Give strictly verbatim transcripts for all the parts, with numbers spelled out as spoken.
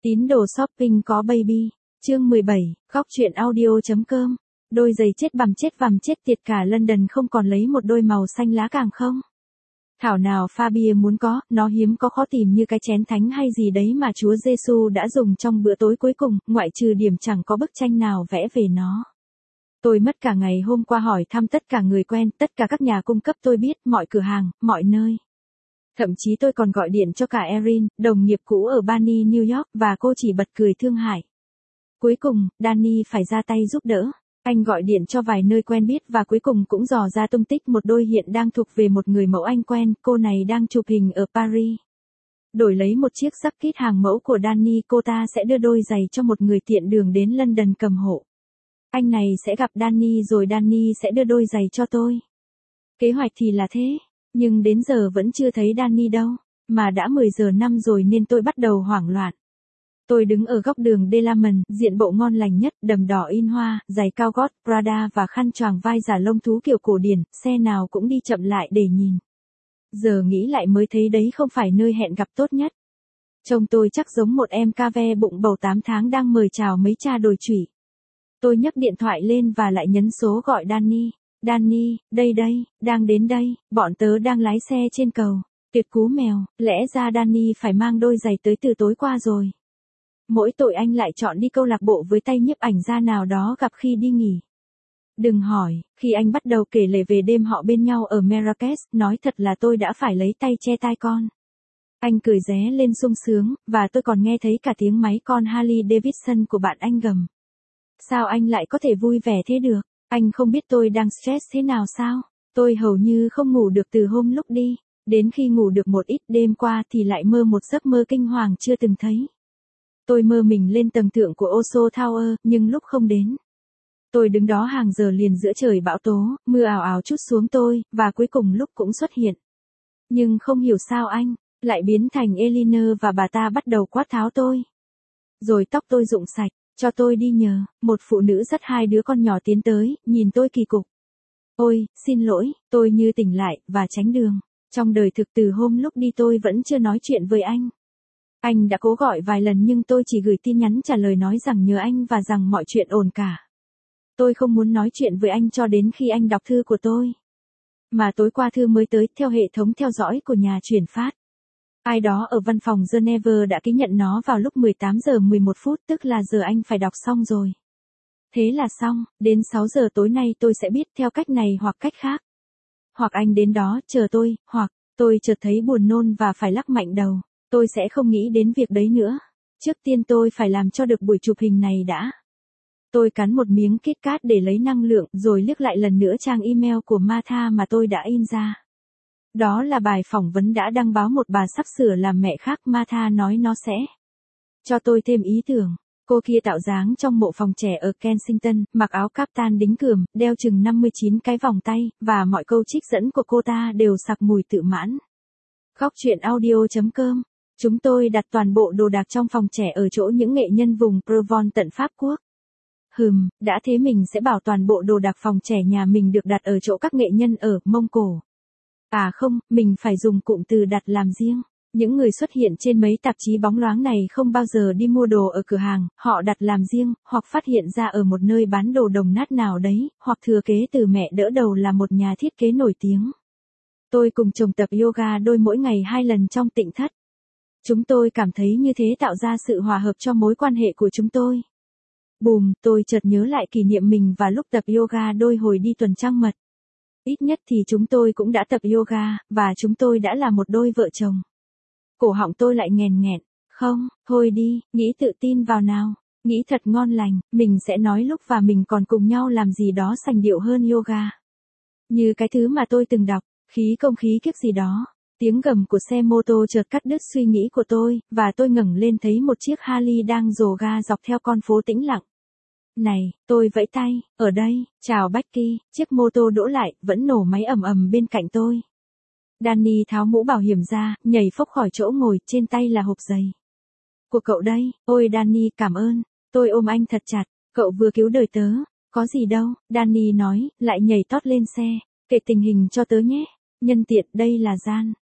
Tín đồ shopping có baby. Chương mười bảy, góc truyện audio.com. Đôi giày chết bằm chết vằm chết tiệt cả London không còn lấy một đôi màu xanh lá càng không. Thảo nào Fabia muốn có, nó hiếm có khó tìm như cái chén thánh hay gì đấy mà Chúa Giêsu đã dùng trong bữa tối cuối cùng, ngoại trừ điểm chẳng có bức tranh nào vẽ về nó. Tôi mất cả ngày hôm qua hỏi thăm tất cả người quen, tất cả các nhà cung cấp tôi biết, mọi cửa hàng, mọi nơi. Thậm chí tôi còn gọi điện cho cả Erin, đồng nghiệp cũ ở Bani New York, và cô chỉ bật cười thương hại. Cuối cùng, Danny phải ra tay giúp đỡ. Anh gọi điện cho vài nơi quen biết và cuối cùng cũng dò ra tung tích một đôi hiện đang thuộc về một người mẫu anh quen, cô này đang chụp hình ở Paris. Đổi lấy một chiếc jacket hàng mẫu của Danny, cô ta sẽ đưa đôi giày cho một người tiện đường đến London cầm hộ. Anh này sẽ gặp Danny rồi Danny sẽ đưa đôi giày cho tôi. Kế hoạch thì là thế, nhưng đến giờ vẫn chưa thấy Danny đâu, mà đã mười giờ năm rồi nên tôi bắt đầu hoảng loạn. Tôi đứng ở góc đường Delaman, diện bộ ngon lành nhất, đầm đỏ in hoa, giày cao gót, Prada và khăn choàng vai giả lông thú kiểu cổ điển, xe nào cũng đi chậm lại để nhìn. Giờ nghĩ lại mới thấy đấy không phải nơi hẹn gặp tốt nhất. Trông tôi chắc giống một em ca ve bụng bầu tám tháng đang mời chào mấy cha đồi trụy. Tôi nhấc điện thoại lên và lại nhấn số gọi Danny. Danny, đây đây, đang đến đây, bọn tớ đang lái xe trên cầu. Tuyệt cú mèo, lẽ ra Danny phải mang đôi giày tới từ tối qua rồi. Mỗi tội anh lại chọn đi câu lạc bộ với tay nhiếp ảnh gia nào đó gặp khi đi nghỉ. Đừng hỏi, khi anh bắt đầu kể lể về đêm họ bên nhau ở Marrakech, nói thật là tôi đã phải lấy tay che tai con. Anh cười ré lên sung sướng, và tôi còn nghe thấy cả tiếng máy con Harley Davidson của bạn anh gầm. Sao anh lại có thể vui vẻ thế được? Anh không biết tôi đang stress thế nào sao? Tôi hầu như không ngủ được từ hôm lúc đi. Đến khi ngủ được một ít đêm qua thì lại mơ một giấc mơ kinh hoàng chưa từng thấy. Tôi mơ mình lên tầng thượng của Oslo Tower, nhưng lúc không đến. Tôi đứng đó hàng giờ liền giữa trời bão tố, mưa ào ào trút xuống tôi, và cuối cùng lúc cũng xuất hiện. Nhưng không hiểu sao anh, lại biến thành Elinor và bà ta bắt đầu quát tháo tôi. Rồi tóc tôi rụng sạch, cho tôi đi nhờ, một phụ nữ dắt hai đứa con nhỏ tiến tới, nhìn tôi kỳ cục. Ôi, xin lỗi, tôi như tỉnh lại, và tránh đường. Trong đời thực từ hôm lúc đi tôi vẫn chưa nói chuyện với anh. Anh đã cố gọi vài lần nhưng tôi chỉ gửi tin nhắn trả lời nói rằng nhờ anh và rằng mọi chuyện ổn cả. Tôi không muốn nói chuyện với anh cho đến khi anh đọc thư của tôi. Mà tối qua thư mới tới theo hệ thống theo dõi của nhà chuyển phát. Ai đó ở văn phòng Geneva đã ký nhận nó vào lúc mười tám giờ mười một phút, tức là giờ anh phải đọc xong rồi. Thế là xong, đến sáu giờ tối nay tôi sẽ biết theo cách này hoặc cách khác. Hoặc anh đến đó chờ tôi, hoặc tôi chợt thấy buồn nôn và phải lắc mạnh đầu. Tôi sẽ không nghĩ đến việc đấy nữa. Trước tiên tôi phải làm cho được buổi chụp hình này đã. Tôi cắn một miếng Kit Kat để lấy năng lượng, rồi liếc lại lần nữa trang email của Martha mà tôi đã in ra. Đó là bài phỏng vấn đã đăng báo một bà sắp sửa làm mẹ khác. Martha nói nó sẽ cho tôi thêm ý tưởng. Cô kia tạo dáng trong mộ phòng trẻ ở Kensington, mặc áo caftan đính cườm, đeo chừng năm mươi chín cái vòng tay, và mọi câu trích dẫn của cô ta đều sặc mùi tự mãn. Góc truyện audio.com. Chúng tôi đặt toàn bộ đồ đạc trong phòng trẻ ở chỗ những nghệ nhân vùng Provence tận Pháp Quốc. Hừm, đã thế mình sẽ bảo toàn bộ đồ đạc phòng trẻ nhà mình được đặt ở chỗ các nghệ nhân ở Mông Cổ. À không, mình phải dùng cụm từ đặt làm riêng. Những người xuất hiện trên mấy tạp chí bóng loáng này không bao giờ đi mua đồ ở cửa hàng, họ đặt làm riêng, hoặc phát hiện ra ở một nơi bán đồ đồng nát nào đấy, hoặc thừa kế từ mẹ đỡ đầu là một nhà thiết kế nổi tiếng. Tôi cùng chồng tập yoga đôi mỗi ngày hai lần trong tịnh thất. Chúng tôi cảm thấy như thế tạo ra sự hòa hợp cho mối quan hệ của chúng tôi. Bùm, tôi chợt nhớ lại kỷ niệm mình và lúc tập yoga đôi hồi đi tuần trăng mật. Ít nhất thì chúng tôi cũng đã tập yoga, và chúng tôi đã là một đôi vợ chồng. Cổ họng tôi lại nghèn nghẹn. Không, thôi đi, nghĩ tự tin vào nào. Nghĩ thật ngon lành, mình sẽ nói lúc và mình còn cùng nhau làm gì đó sành điệu hơn yoga. Như cái thứ mà tôi từng đọc, khí công khí kiếp gì đó. Tiếng gầm của xe mô tô chợt cắt đứt suy nghĩ của tôi, và tôi ngẩng lên thấy một chiếc Harley đang rồ ga dọc theo con phố tĩnh lặng. Này, tôi vẫy tay, ở đây, chào Becky, chiếc mô tô đỗ lại, vẫn nổ máy ầm ầm bên cạnh tôi. Danny tháo mũ bảo hiểm ra, nhảy phốc khỏi chỗ ngồi, trên tay là hộp giày. Của cậu đây, ôi Danny, cảm ơn, tôi ôm anh thật chặt, cậu vừa cứu đời tớ, có gì đâu, Danny nói, lại nhảy tót lên xe, kể tình hình cho tớ nhé, nhân tiện đây là Gian.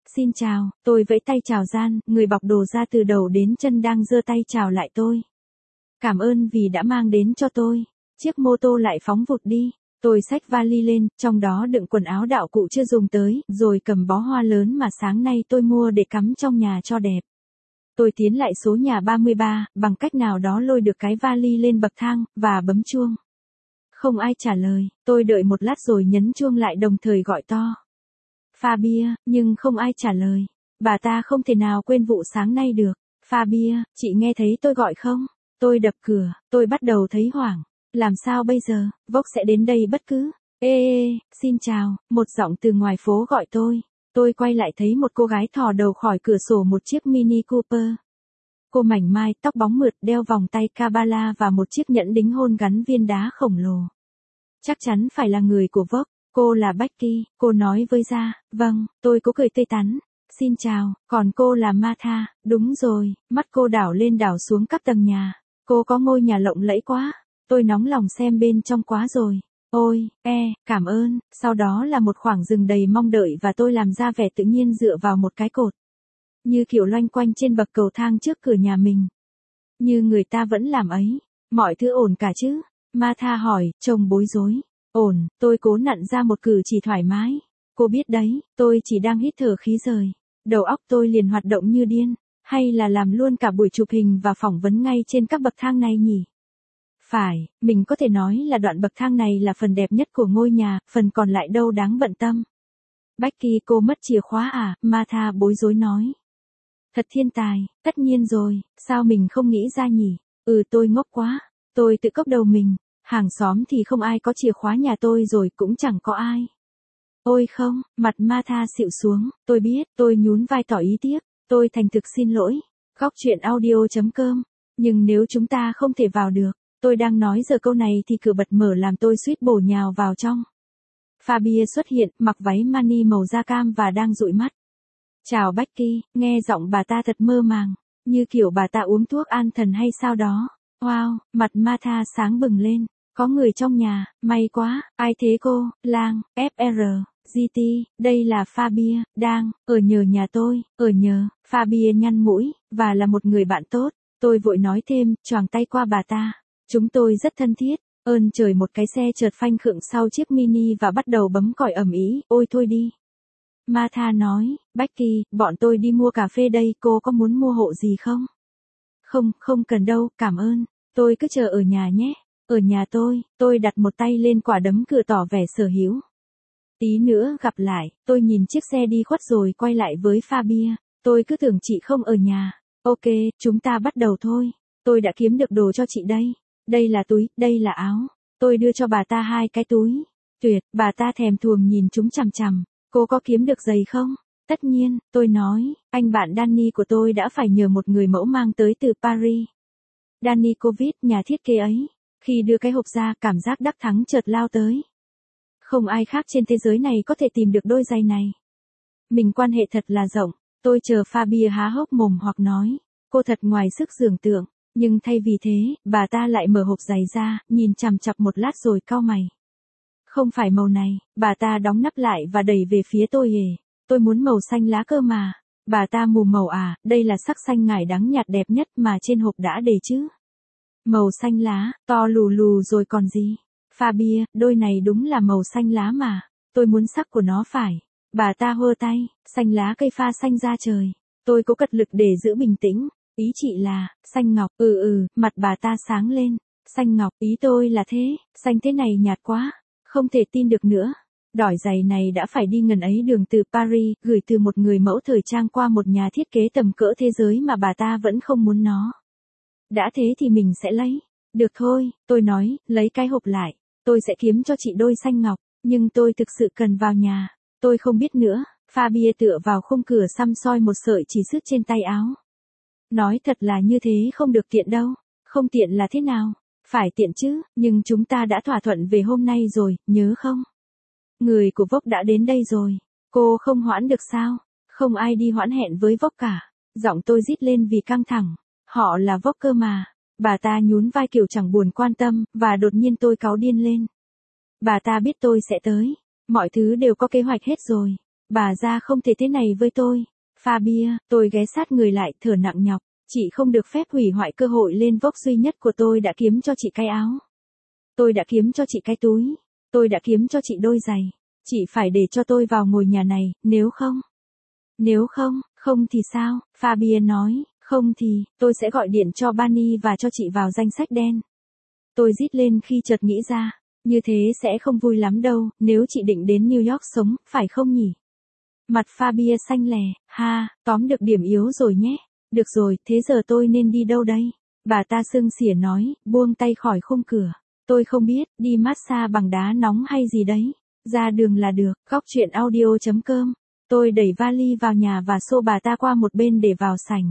Xin chào, tôi vẫy tay chào gian, người bọc đồ ra từ đầu đến chân đang giơ tay chào lại tôi. Cảm ơn vì đã mang đến cho tôi. Chiếc mô tô lại phóng vụt đi. Tôi xách vali lên, trong đó đựng quần áo đạo cụ chưa dùng tới, rồi cầm bó hoa lớn mà sáng nay tôi mua để cắm trong nhà cho đẹp. Tôi tiến lại số nhà ba mươi ba, bằng cách nào đó lôi được cái vali lên bậc thang, và bấm chuông. Không ai trả lời, tôi đợi một lát rồi nhấn chuông lại đồng thời gọi to. Pha bia, nhưng không ai trả lời. Bà ta không thể nào quên vụ sáng nay được. Pha bia, chị nghe thấy tôi gọi không? Tôi đập cửa, tôi bắt đầu thấy hoảng. Làm sao bây giờ, Vogue sẽ đến đây bất cứ. Ê ê, xin chào, một giọng từ ngoài phố gọi tôi. Tôi quay lại thấy một cô gái thò đầu khỏi cửa sổ một chiếc Mini Cooper. Cô mảnh mai, tóc bóng mượt, đeo vòng tay Kabbalah và một chiếc nhẫn đính hôn gắn viên đá khổng lồ. Chắc chắn phải là người của Vogue. Cô là Becky, cô nói với Ra. Vâng, tôi có cười tươi tắn. Xin chào, còn cô là Martha, đúng rồi, mắt cô đảo lên đảo xuống các tầng nhà. Cô có ngôi nhà lộng lẫy quá. Tôi nóng lòng xem bên trong quá rồi. Ôi, e, cảm ơn. Sau đó là một khoảng rừng đầy mong đợi và tôi làm ra vẻ tự nhiên dựa vào một cái cột. Như kiểu loanh quanh trên bậc cầu thang trước cửa nhà mình. Như người ta vẫn làm ấy. Mọi thứ ổn cả chứ? Martha hỏi, trông bối rối. Ổn, tôi cố nặn ra một cử chỉ thoải mái. Cô biết đấy, tôi chỉ đang hít thở khí rời. Đầu óc tôi liền hoạt động như điên. Hay là làm luôn cả buổi chụp hình và phỏng vấn ngay trên các bậc thang này nhỉ? Phải, mình có thể nói là đoạn bậc thang này là phần đẹp nhất của ngôi nhà, phần còn lại đâu đáng bận tâm. Becky, cô mất chìa khóa à? Martha bối rối nói. Thật thiên tài, tất nhiên rồi, sao mình không nghĩ ra nhỉ? Ừ, tôi ngốc quá. Tôi tự cốc đầu mình. Hàng xóm thì không ai có chìa khóa nhà tôi rồi, cũng chẳng có ai. Ôi không, mặt Martha xịu xuống. Tôi biết, tôi nhún vai tỏ ý tiếc. Tôi thành thực xin lỗi. Góc truyện audio chấm com. Nhưng nếu chúng ta không thể vào được. Tôi đang nói giờ câu này thì cửa bật mở làm tôi suýt bổ nhào vào trong. Fabia xuất hiện, mặc váy mani màu da cam và đang dụi mắt. Chào Becky, nghe giọng bà ta thật mơ màng. Như kiểu bà ta uống thuốc an thần hay sao đó. Wow, mặt Martha sáng bừng lên. Có người trong nhà, may quá, ai thế cô? Lang, ép rờ, giê tê, đây là Fabia, đang, ở nhờ nhà tôi, ở nhờ. Fabia nhăn mũi, và là một người bạn tốt. Tôi vội nói thêm, choàng tay qua bà ta. Chúng tôi rất thân thiết. Ơn trời, một cái xe chợt phanh khựng sau chiếc Mini và bắt đầu bấm còi ầm ĩ. Ôi thôi đi. Martha nói, Becky, bọn tôi đi mua cà phê đây, cô có muốn mua hộ gì không? Không, không cần đâu, cảm ơn. Tôi cứ chờ ở nhà nhé. Ở nhà tôi, tôi đặt một tay lên quả đấm cửa tỏ vẻ sở hữu. Tí nữa gặp lại, tôi nhìn chiếc xe đi khuất rồi quay lại với Fabia. Tôi cứ tưởng chị không ở nhà. Ok, chúng ta bắt đầu thôi. Tôi đã kiếm được đồ cho chị đây. Đây là túi, đây là áo. Tôi đưa cho bà ta hai cái túi. Tuyệt, bà ta thèm thuồng nhìn chúng chằm chằm. Cô có kiếm được giày không? Tất nhiên, tôi nói, anh bạn Danny của tôi đã phải nhờ một người mẫu mang tới từ Paris. Danny Covid, nhà thiết kế ấy. Khi đưa cái hộp ra, cảm giác đắc thắng chợt lao tới. Không ai khác trên thế giới này có thể tìm được đôi giày này. Mình quan hệ thật là rộng. Tôi chờ Fabia há hốc mồm hoặc nói. Cô thật ngoài sức tưởng tượng. Nhưng thay vì thế, bà ta lại mở hộp giày ra, nhìn chằm chằm một lát rồi cau mày. Không phải màu này, bà ta đóng nắp lại và đẩy về phía tôi hề. Tôi muốn màu xanh lá cơ mà. Bà ta mù màu à, đây là sắc xanh ngải đắng nhạt đẹp nhất mà trên hộp đã đề chứ. Màu xanh lá, to lù lù rồi còn gì. Fabia, đôi này đúng là màu xanh lá mà. Tôi muốn sắc của nó phải. Bà ta hơ tay, xanh lá cây pha xanh da trời. Tôi cố cật lực để giữ bình tĩnh. Ý chị là, xanh ngọc, ừ ừ, mặt bà ta sáng lên. Xanh ngọc, ý tôi là thế, xanh thế này nhạt quá. Không thể tin được nữa. Đỏi giày này đã phải đi ngần ấy đường từ Paris, gửi từ một người mẫu thời trang qua một nhà thiết kế tầm cỡ thế giới mà bà ta vẫn không muốn nó. Đã thế thì mình sẽ lấy. Được thôi, tôi nói, lấy cái hộp lại. Tôi sẽ kiếm cho chị đôi xanh ngọc, nhưng tôi thực sự cần vào nhà. Tôi không biết nữa. Fabia tựa vào khung cửa xăm soi một sợi chỉ sứt trên tay áo. Nói thật là như thế không được tiện đâu. Không tiện là thế nào? Phải tiện chứ, nhưng chúng ta đã thỏa thuận về hôm nay rồi, nhớ không? Người của Vogue đã đến đây rồi. Cô không hoãn được sao? Không ai đi hoãn hẹn với Vogue cả. Giọng tôi rít lên vì căng thẳng. Họ là Vogue cơ mà. Bà ta nhún vai kiểu chẳng buồn quan tâm, và đột nhiên tôi cáu điên lên. Bà ta biết tôi sẽ tới. Mọi thứ đều có kế hoạch hết rồi. Bà già không thể thế này với tôi. Fabia, tôi ghé sát người lại thở nặng nhọc. Chị không được phép hủy hoại cơ hội lên vóc duy nhất của tôi đã kiếm cho chị cái áo. Tôi đã kiếm cho chị cái túi. Tôi đã kiếm cho chị đôi giày. Chị phải để cho tôi vào ngôi nhà này, nếu không. Nếu không, không thì sao? Fabia nói, không thì, tôi sẽ gọi điện cho Barney và cho chị vào danh sách đen. Tôi rít lên khi chợt nghĩ ra, như thế sẽ không vui lắm đâu, nếu chị định đến New York sống, phải không nhỉ? Mặt Fabia xanh lè, ha, tóm được điểm yếu rồi nhé. Được rồi, thế giờ tôi nên đi đâu đây? Bà ta sưng xỉa nói, buông tay khỏi khung cửa. Tôi không biết, đi massage bằng đá nóng hay gì đấy. Ra đường là được, góc chuyện audio chấm com. Tôi đẩy vali vào nhà và xô bà ta qua một bên để vào sảnh.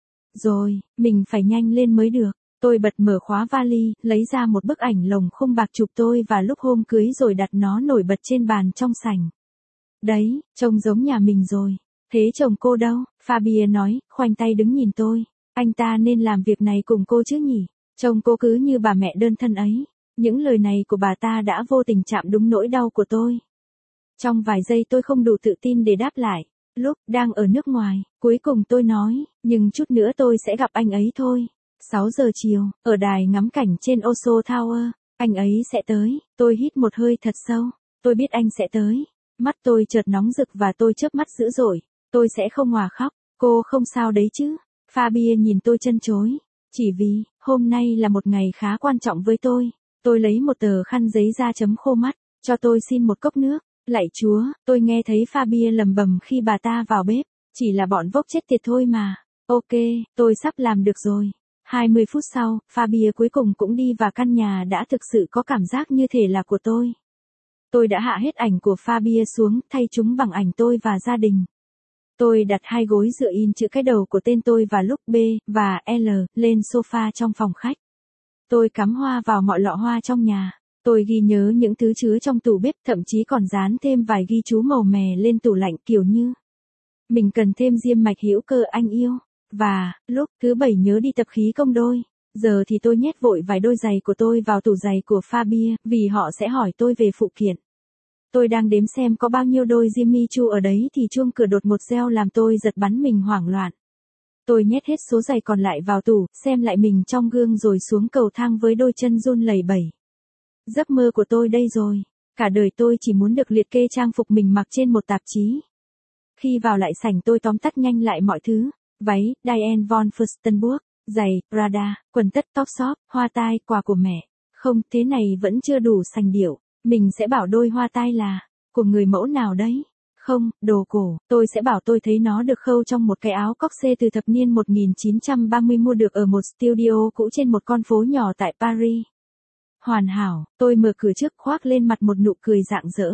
Rồi, mình phải nhanh lên mới được. Tôi bật mở khóa vali, lấy ra một bức ảnh lồng khung bạc chụp tôi và lúc hôm cưới rồi đặt nó nổi bật trên bàn trong sảnh. Đấy, trông giống nhà mình rồi. Thế chồng cô đâu? Fabia nói, khoanh tay đứng nhìn tôi. Anh ta nên làm việc này cùng cô chứ nhỉ? Trông cô cứ như bà mẹ đơn thân ấy. Những lời này của bà ta đã vô tình chạm đúng nỗi đau của tôi. Trong vài giây tôi không đủ tự tin để đáp lại. Lúc đang ở nước ngoài, cuối cùng tôi nói, nhưng chút nữa tôi sẽ gặp anh ấy thôi. sáu giờ chiều, ở đài ngắm cảnh trên Oslo Tower, anh ấy sẽ tới. Tôi hít một hơi thật sâu. Tôi biết anh sẽ tới. Mắt tôi chợt nóng rực và tôi chớp mắt dữ dội. Tôi sẽ không hòa khóc. Cô không sao đấy chứ? Fabia nhìn tôi chân chối. Chỉ vì, hôm nay là một ngày khá quan trọng với tôi. Tôi lấy một tờ khăn giấy ra chấm khô mắt. Cho tôi xin một cốc nước. Lạy Chúa, tôi nghe thấy Fabia lầm bầm khi bà ta vào bếp. Chỉ là bọn vốc chết tiệt thôi mà. Ok, tôi sắp làm được rồi. hai mươi phút sau, Fabia cuối cùng cũng đi và căn nhà đã thực sự có cảm giác như thể là của tôi. Tôi đã hạ hết ảnh của Fabia xuống, thay chúng bằng ảnh tôi và gia đình. Tôi đặt hai gối dựa in chữ cái đầu của tên tôi và lúc B và L lên sofa trong phòng khách. Tôi cắm hoa vào mọi lọ hoa trong nhà. Tôi ghi nhớ những thứ chứa trong tủ bếp, thậm chí còn dán thêm vài ghi chú màu mè lên tủ lạnh kiểu như mình cần thêm diêm mạch hữu cơ anh yêu. Và, lúc thứ bảy nhớ đi tập khí công đôi. Giờ thì tôi nhét vội vài đôi giày của tôi vào tủ giày của Fabia, vì họ sẽ hỏi tôi về phụ kiện. Tôi đang đếm xem có bao nhiêu đôi Jimmy Choo ở đấy thì chuông cửa đột một reo làm tôi giật bắn mình hoảng loạn. Tôi nhét hết số giày còn lại vào tủ, xem lại mình trong gương rồi xuống cầu thang với đôi chân run lẩy bẩy. Giấc mơ của tôi đây rồi. Cả đời tôi chỉ muốn được liệt kê trang phục mình mặc trên một tạp chí. Khi vào lại sảnh tôi tóm tắt nhanh lại mọi thứ. Váy, Diane von Furstenberg, giày, Prada, quần tất Topshop, hoa tai, quà của mẹ. Không, thế này vẫn chưa đủ sành điệu. Mình sẽ bảo đôi hoa tai là của người mẫu nào đấy. Không, đồ cổ, tôi sẽ bảo tôi thấy nó được khâu trong một cái áo cocktail từ thập niên một nghìn chín trăm ba mươi mua được ở một studio cũ trên một con phố nhỏ tại Paris. Hoàn hảo, tôi mở cửa trước khoác lên mặt một nụ cười rạng rỡ.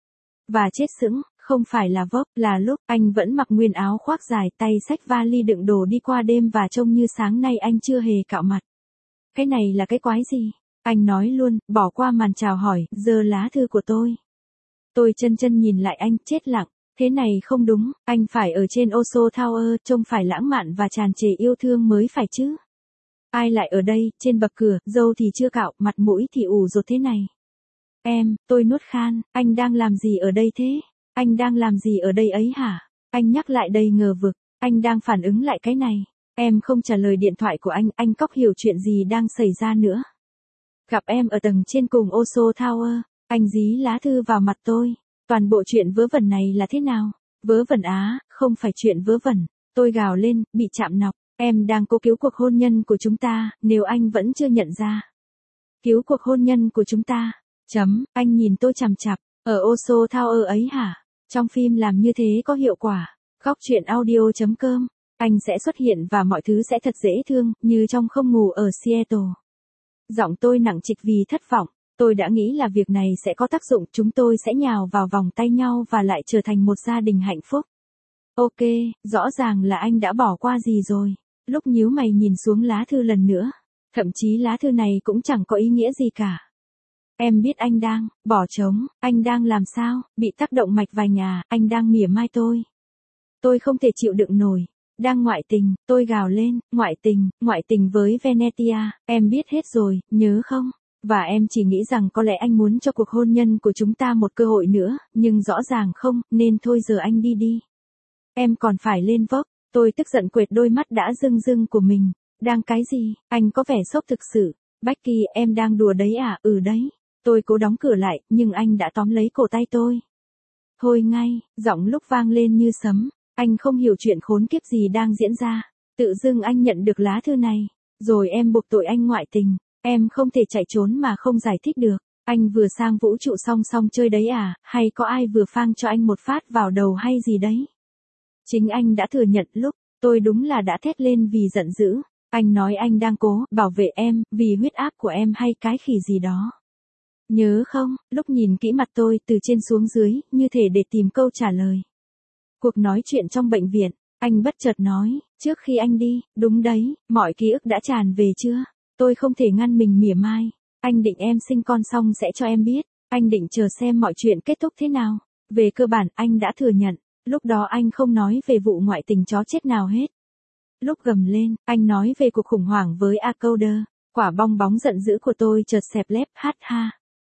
Và chết sững, không phải là vốc, là lúc anh vẫn mặc nguyên áo khoác dài, tay xách vali đựng đồ đi qua đêm và trông như sáng nay anh chưa hề cạo mặt. Cái này là cái quái gì? Anh nói luôn, bỏ qua màn chào hỏi, giơ lá thư của tôi. Tôi chân chân nhìn lại anh, chết lặng. Thế này không đúng, anh phải ở trên Oslo Tower, trông phải lãng mạn và tràn trề yêu thương mới phải chứ. Ai lại ở đây, trên bậc cửa, râu thì chưa cạo, mặt mũi thì ủ rột thế này. Em, tôi nuốt khan, anh đang làm gì ở đây thế? Anh đang làm gì ở đây ấy hả? Anh nhắc lại đầy ngờ vực, anh đang phản ứng lại cái này. Em không trả lời điện thoại của anh, anh cóc hiểu chuyện gì đang xảy ra nữa. Gặp em ở tầng trên cùng Oslo Tower, anh dí lá thư vào mặt tôi. Toàn bộ chuyện vớ vẩn này là thế nào? Vớ vẩn á, không phải chuyện vớ vẩn. Tôi gào lên, bị chạm nọc. Em đang cố cứu cuộc hôn nhân của chúng ta, nếu anh vẫn chưa nhận ra. Cứu cuộc hôn nhân của chúng ta. Chấm, anh nhìn tôi chằm chặp. Ở Oslo Tower ấy hả? Trong phim làm như thế có hiệu quả. Góc chuyện audio chấm com. Anh sẽ xuất hiện và mọi thứ sẽ thật dễ thương, như trong Không ngủ ở Seattle. Giọng tôi nặng trịch vì thất vọng. Tôi đã nghĩ là việc này sẽ có tác dụng, chúng tôi sẽ nhào vào vòng tay nhau và lại trở thành một gia đình hạnh phúc. Ok, rõ ràng là anh đã bỏ qua gì rồi. Lúc nhíu mày nhìn xuống lá thư lần nữa. Thậm chí lá thư này cũng chẳng có ý nghĩa gì cả. Em biết anh đang, bỏ trống, anh đang làm sao, bị tác động mạch vành à, anh đang mỉa mai tôi. Tôi không thể chịu đựng nổi. Đang ngoại tình, tôi gào lên, ngoại tình, ngoại tình với Venetia, em biết hết rồi, nhớ không? Và em chỉ nghĩ rằng có lẽ anh muốn cho cuộc hôn nhân của chúng ta một cơ hội nữa, nhưng rõ ràng không, nên thôi giờ anh đi đi. Em còn phải lên Vogue. Tôi tức giận quệt đôi mắt đã rưng rưng của mình. Đang cái gì? Anh có vẻ sốc thực sự. Becky, em đang đùa đấy à? Ừ đấy. Tôi cố đóng cửa lại, nhưng anh đã tóm lấy cổ tay tôi. Thôi ngay, giọng lúc vang lên như sấm. Anh không hiểu chuyện khốn kiếp gì đang diễn ra. Tự dưng anh nhận được lá thư này. Rồi em buộc tội anh ngoại tình. Em không thể chạy trốn mà không giải thích được. Anh vừa sang vũ trụ song song chơi đấy à? Hay có ai vừa phang cho anh một phát vào đầu hay gì đấy? Chính anh đã thừa nhận lúc. Tôi đúng là đã thét lên vì giận dữ. Anh nói anh đang cố bảo vệ em, vì huyết áp của em hay cái khỉ gì đó. Nhớ không, lúc nhìn kỹ mặt tôi từ trên xuống dưới, như thể để tìm câu trả lời. Cuộc nói chuyện trong bệnh viện, anh bất chợt nói, trước khi anh đi, đúng đấy, mọi ký ức đã tràn về chưa? Tôi không thể ngăn mình mỉa mai. Anh định em sinh con xong sẽ cho em biết. Anh định chờ xem mọi chuyện kết thúc thế nào. Về cơ bản anh đã thừa nhận. Lúc đó anh không nói về vụ ngoại tình chó chết nào hết. Lúc gầm lên, anh nói về cuộc khủng hoảng với Akoder. Quả bong bóng giận dữ của tôi chợt xẹp lép hát ha.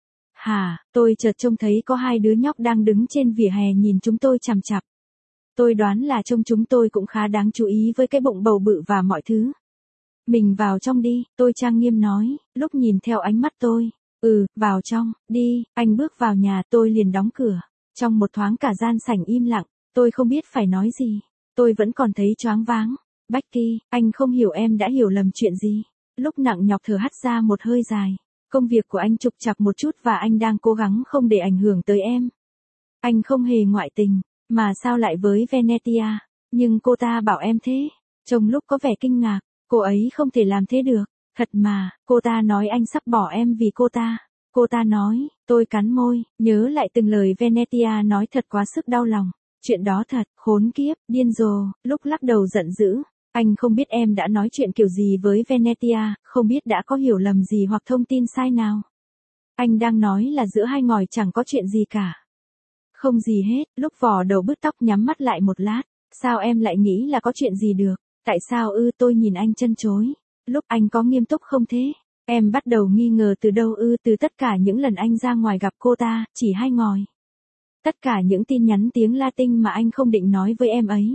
Hà, tôi chợt trông thấy có hai đứa nhóc đang đứng trên vỉa hè nhìn chúng tôi chằm chằm. Tôi đoán là trông chúng tôi cũng khá đáng chú ý với cái bụng bầu bự và mọi thứ. Mình vào trong đi, tôi trang nghiêm nói, lúc nhìn theo ánh mắt tôi. Ừ, vào trong, đi, anh bước vào nhà, tôi liền đóng cửa. Trong một thoáng cả gian sảnh im lặng, tôi không biết phải nói gì. Tôi vẫn còn thấy choáng váng. Becky, anh không hiểu em đã hiểu lầm chuyện gì. Lúc nặng nhọc thở hắt ra một hơi dài. Công việc của anh trục trặc một chút và anh đang cố gắng không để ảnh hưởng tới em. Anh không hề ngoại tình, mà sao lại với Venetia? Nhưng cô ta bảo em thế. Trông lúc có vẻ kinh ngạc, cô ấy không thể làm thế được. Thật mà, cô ta nói anh sắp bỏ em vì cô ta. Cô ta nói, tôi cắn môi, nhớ lại từng lời Venetia nói thật quá sức đau lòng. Chuyện đó thật, khốn kiếp, điên rồ, lúc lắc đầu giận dữ. Anh không biết em đã nói chuyện kiểu gì với Venetia, không biết đã có hiểu lầm gì hoặc thông tin sai nào. Anh đang nói là giữa hai ngòi chẳng có chuyện gì cả. Không gì hết, lúc vò đầu bứt tóc nhắm mắt lại một lát. Sao em lại nghĩ là có chuyện gì được? Tại sao ư? Tôi nhìn anh chân chối. Lúc anh có nghiêm túc không thế? Em bắt đầu nghi ngờ từ đâu ư? Từ tất cả những lần anh ra ngoài gặp cô ta, chỉ hai ngòi. Tất cả những tin nhắn tiếng Latin mà anh không định nói với em ấy.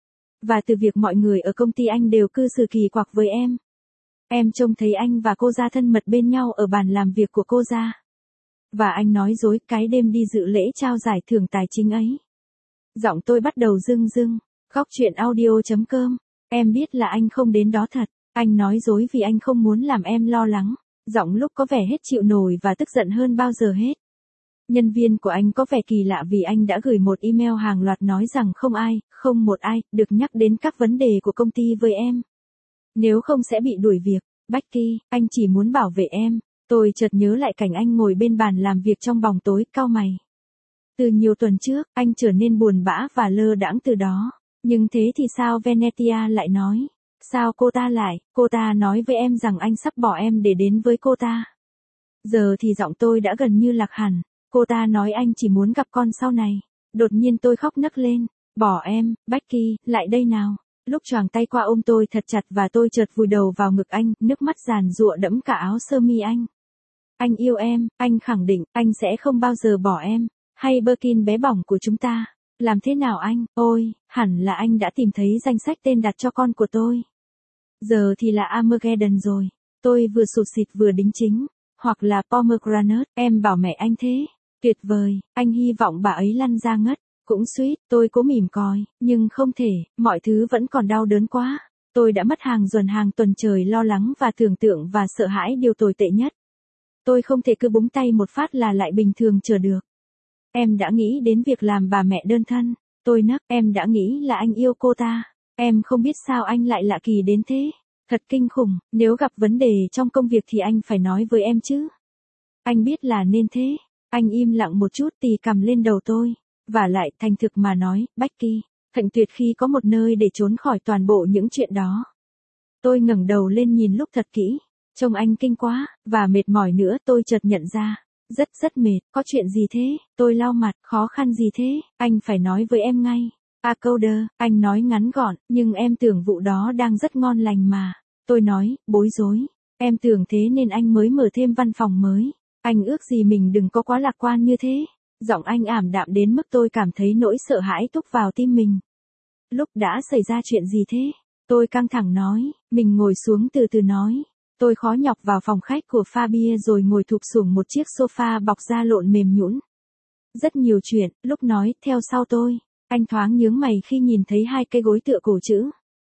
Và từ việc mọi người ở công ty anh đều cư xử kỳ quặc với em. Em trông thấy anh và cô ra thân mật bên nhau ở bàn làm việc của cô ra. Và anh nói dối cái đêm đi dự lễ trao giải thưởng tài chính ấy. Giọng tôi bắt đầu rưng rưng. Góc chuyện audio chấm com. Em biết là anh không đến đó thật. Anh nói dối vì anh không muốn làm em lo lắng. Giọng lúc có vẻ hết chịu nổi và tức giận hơn bao giờ hết. Nhân viên của anh có vẻ kỳ lạ vì anh đã gửi một email hàng loạt nói rằng không ai, không một ai, được nhắc đến các vấn đề của công ty với em. Nếu không sẽ bị đuổi việc. Becky, anh chỉ muốn bảo vệ em. Tôi chợt nhớ lại cảnh anh ngồi bên bàn làm việc trong bóng tối, cau mày. Từ nhiều tuần trước, anh trở nên buồn bã và lơ đãng từ đó. Nhưng thế thì sao? Venetia lại nói. Sao cô ta lại, cô ta nói với em rằng anh sắp bỏ em để đến với cô ta. Giờ thì giọng tôi đã gần như lạc hẳn. Cô ta nói anh chỉ muốn gặp con sau này. Đột nhiên tôi khóc nấc lên. Bỏ em, Becky, lại đây nào. Lúc choàng tay qua ôm tôi thật chặt và tôi chợt vùi đầu vào ngực anh, nước mắt giàn giụa đẫm cả áo sơ mi anh. Anh yêu em, anh khẳng định, anh sẽ không bao giờ bỏ em. Hay Birkin bé bỏng của chúng ta. Làm thế nào anh? Ôi, hẳn là anh đã tìm thấy danh sách tên đặt cho con của tôi. Giờ thì là Armageddon rồi. Tôi vừa sụt xịt vừa đính chính. Hoặc là Pomegranate, em bảo mẹ anh thế. Tuyệt vời, anh hy vọng bà ấy lăn ra ngất. Cũng suýt, tôi cố mỉm còi, nhưng không thể, mọi thứ vẫn còn đau đớn quá. Tôi đã mất hàng tuần hàng tuần trời lo lắng và tưởng tượng và sợ hãi điều tồi tệ nhất. Tôi không thể cứ búng tay một phát là lại bình thường chờ được. Em đã nghĩ đến việc làm bà mẹ đơn thân. Tôi nấc, em đã nghĩ là anh yêu cô ta. Em không biết sao anh lại lạ kỳ đến thế. Thật kinh khủng, nếu gặp vấn đề trong công việc thì anh phải nói với em chứ. Anh biết là nên thế. Anh im lặng một chút tì cằm lên đầu tôi. Và lại thành thực mà nói, Becky, thật tuyệt khi có một nơi để trốn khỏi toàn bộ những chuyện đó. Tôi ngẩng đầu lên nhìn lúc thật kỹ. Trông anh kinh quá, và mệt mỏi nữa. Tôi chợt nhận ra. Rất rất mệt, có chuyện gì thế? Tôi lau mặt, khó khăn gì thế? Anh phải nói với em ngay. Akoder, anh nói ngắn gọn, nhưng em tưởng vụ đó đang rất ngon lành mà. Tôi nói, bối rối. Em tưởng thế nên anh mới mở thêm văn phòng mới. Anh ước gì mình đừng có quá lạc quan như thế. Giọng anh ảm đạm đến mức tôi cảm thấy nỗi sợ hãi túc vào tim mình. Lúc đã xảy ra chuyện gì thế? Tôi căng thẳng nói, mình ngồi xuống từ từ nói. Tôi khó nhọc vào phòng khách của Fabia rồi ngồi thụp xuống một chiếc sofa bọc da lộn mềm nhũn. Rất nhiều chuyện, lúc nói, theo sau tôi. Anh thoáng nhướng mày khi nhìn thấy hai cây gối tựa cổ chữ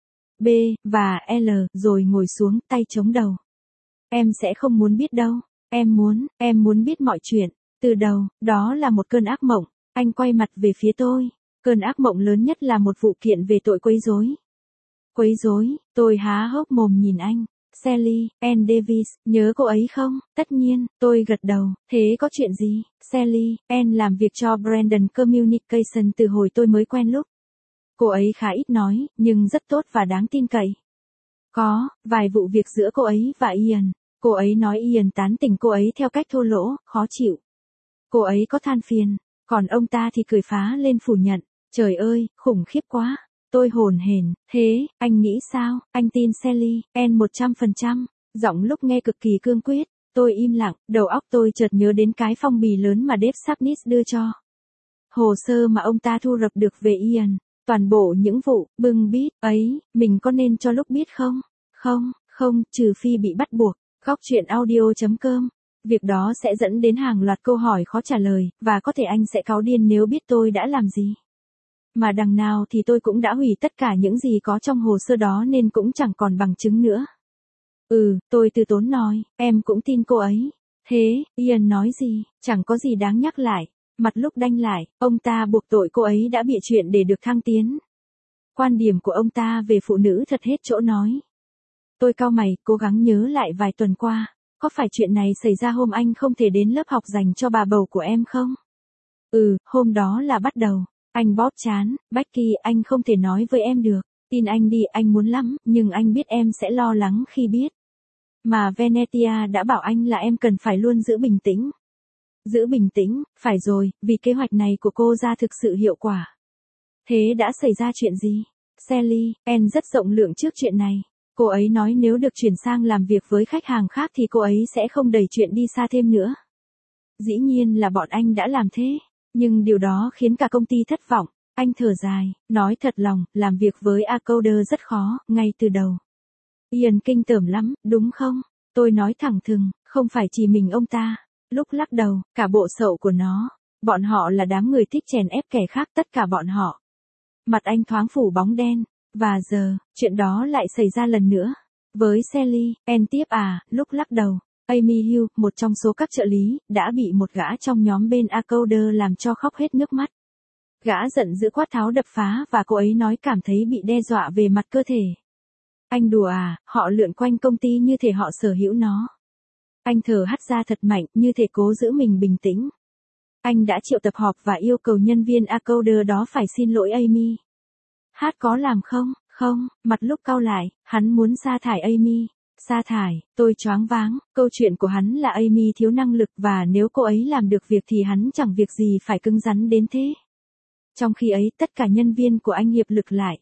B và L, rồi ngồi xuống, tay chống đầu. Em sẽ không muốn biết đâu. Em muốn, em muốn biết mọi chuyện. Từ đầu, đó là một cơn ác mộng. Anh quay mặt về phía tôi. Cơn ác mộng lớn nhất là một vụ kiện về tội quấy rối. Quấy rối, tôi há hốc mồm nhìn anh. Sally, Ann Davis, nhớ cô ấy không? Tất nhiên, tôi gật đầu. Thế có chuyện gì? Sally, Ann làm việc cho Brandon Communication từ hồi tôi mới quen lúc. Cô ấy khá ít nói, nhưng rất tốt và đáng tin cậy. Có, vài vụ việc giữa cô ấy và Ian. Cô ấy nói Ian tán tỉnh cô ấy theo cách thô lỗ, khó chịu. Cô ấy có than phiền, còn ông ta thì cười phá lên phủ nhận. Trời ơi, khủng khiếp quá. Tôi hồn hển, thế, anh nghĩ sao? Anh tin Sally, Ann một trăm phần trăm. Giọng lúc nghe cực kỳ cương quyết. Tôi im lặng, đầu óc tôi chợt nhớ đến cái phong bì lớn mà Dave Sapnis đưa cho. Hồ sơ mà ông ta thu thập được về Ian. Toàn bộ những vụ, bưng bít, ấy, mình có nên cho lúc biết không? Không, không, trừ phi bị bắt buộc. Góc chuyện audio chấm com. Việc đó sẽ dẫn đến hàng loạt câu hỏi khó trả lời, và có thể anh sẽ cáu điên nếu biết tôi đã làm gì. Mà đằng nào thì tôi cũng đã hủy tất cả những gì có trong hồ sơ đó nên cũng chẳng còn bằng chứng nữa. Ừ, tôi từ tốn nói, em cũng tin cô ấy. Thế, Ian nói gì, chẳng có gì đáng nhắc lại. Mặt lúc đanh lại, ông ta buộc tội cô ấy đã bịa chuyện để được thăng tiến. Quan điểm của ông ta về phụ nữ thật hết chỗ nói. Tôi cau mày, cố gắng nhớ lại vài tuần qua. Có phải chuyện này xảy ra hôm anh không thể đến lớp học dành cho bà bầu của em không? Ừ, hôm đó là bắt đầu. Anh bóp chán, Becky, anh không thể nói với em được. Tin anh đi, anh muốn lắm, nhưng anh biết em sẽ lo lắng khi biết. Mà Venetia đã bảo anh là em cần phải luôn giữ bình tĩnh. Giữ bình tĩnh, phải rồi, vì kế hoạch này của cô ra thực sự hiệu quả. Thế đã xảy ra chuyện gì? Sally, Ann rất rộng lượng trước chuyện này. Cô ấy nói nếu được chuyển sang làm việc với khách hàng khác thì cô ấy sẽ không đẩy chuyện đi xa thêm nữa. Dĩ nhiên là bọn anh đã làm thế. Nhưng điều đó khiến cả công ty thất vọng. Anh thở dài, nói thật lòng, làm việc với Acoder rất khó, ngay từ đầu. Ian kinh tởm lắm, đúng không? Tôi nói thẳng thừng, không phải chỉ mình ông ta. Lúc lắc đầu, cả bộ sậu của nó. Bọn họ là đám người thích chèn ép kẻ khác, tất cả bọn họ. Mặt anh thoáng phủ bóng đen. Và giờ, chuyện đó lại xảy ra lần nữa. Với Sally, Ann tiếp à, lúc lắc đầu. Amy Hill, một trong số các trợ lý, đã bị một gã trong nhóm bên Acoder làm cho khóc hết nước mắt. Gã giận dữ quát tháo đập phá và cô ấy nói cảm thấy bị đe dọa về mặt cơ thể. Anh đùa à, họ lượn quanh công ty như thể họ sở hữu nó. Anh thở hắt ra thật mạnh, như thể cố giữ mình bình tĩnh. Anh đã triệu tập họp và yêu cầu nhân viên Acoder đó phải xin lỗi Amy. Hát có làm không? Không, mặt lúc cau lại, hắn muốn sa thải Amy. Sa thải, tôi choáng váng, câu chuyện của hắn là Amy thiếu năng lực và nếu cô ấy làm được việc thì hắn chẳng việc gì phải cứng rắn đến thế. Trong khi ấy tất cả nhân viên của anh hiệp lực lại.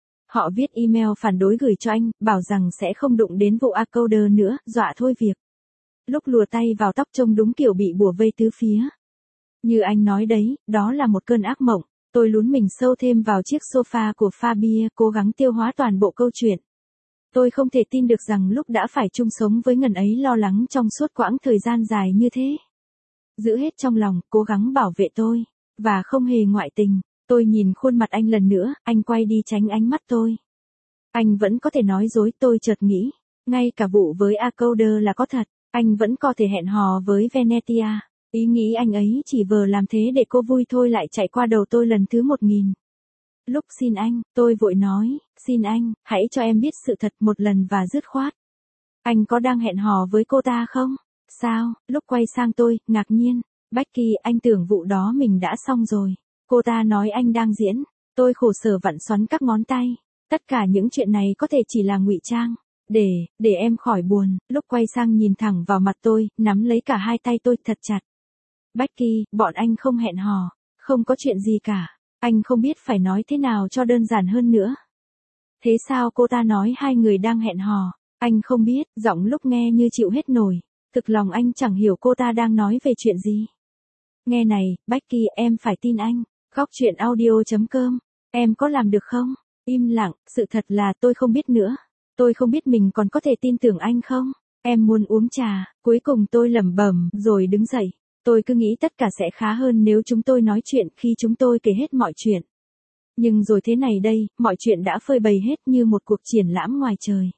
Họ viết email phản đối gửi cho anh, bảo rằng sẽ không đụng đến vụ Acoder nữa, dọa thôi việc. Lúc lùa tay vào tóc trông đúng kiểu bị bủa vây tứ phía. Như anh nói đấy, đó là một cơn ác mộng. Tôi lún mình sâu thêm vào chiếc sofa của Fabia, cố gắng tiêu hóa toàn bộ câu chuyện. Tôi không thể tin được rằng lúc đã phải chung sống với ngần ấy lo lắng trong suốt quãng thời gian dài như thế. Giữ hết trong lòng, cố gắng bảo vệ tôi. Và không hề ngoại tình. Tôi nhìn khuôn mặt anh lần nữa, anh quay đi tránh ánh mắt tôi. Anh vẫn có thể nói dối, tôi chợt nghĩ. Ngay cả vụ với Acoder là có thật. Anh vẫn có thể hẹn hò với Venetia. Ý nghĩ anh ấy chỉ vờ làm thế để cô vui thôi lại chạy qua đầu tôi lần thứ một nghìn. Lúc xin anh, tôi vội nói, xin anh, hãy cho em biết sự thật một lần và dứt khoát. Anh có đang hẹn hò với cô ta không? Sao? Lúc quay sang tôi, ngạc nhiên. Becky, anh tưởng vụ đó mình đã xong rồi. Cô ta nói anh đang diễn. Tôi khổ sở vặn xoắn các ngón tay. Tất cả những chuyện này có thể chỉ là ngụy trang. Để, để em khỏi buồn. Lúc quay sang nhìn thẳng vào mặt tôi, nắm lấy cả hai tay tôi thật chặt. Becky, bọn anh không hẹn hò. Không có chuyện gì cả. Anh không biết phải nói thế nào cho đơn giản hơn nữa. Thế sao cô ta nói hai người đang hẹn hò? Anh không biết, giọng lúc nghe như chịu hết nổi. Thực lòng anh chẳng hiểu cô ta đang nói về chuyện gì. Nghe này, Becky, em phải tin anh. Góc chuyện audio chấm com. Em có làm được không? Im lặng, sự thật là tôi không biết nữa. Tôi không biết mình còn có thể tin tưởng anh không? Em muốn uống trà, cuối cùng tôi lẩm bẩm, rồi đứng dậy. Tôi cứ nghĩ tất cả sẽ khá hơn nếu chúng tôi nói chuyện khi chúng tôi kể hết mọi chuyện. Nhưng rồi thế này đây, mọi chuyện đã phơi bày hết như một cuộc triển lãm ngoài trời.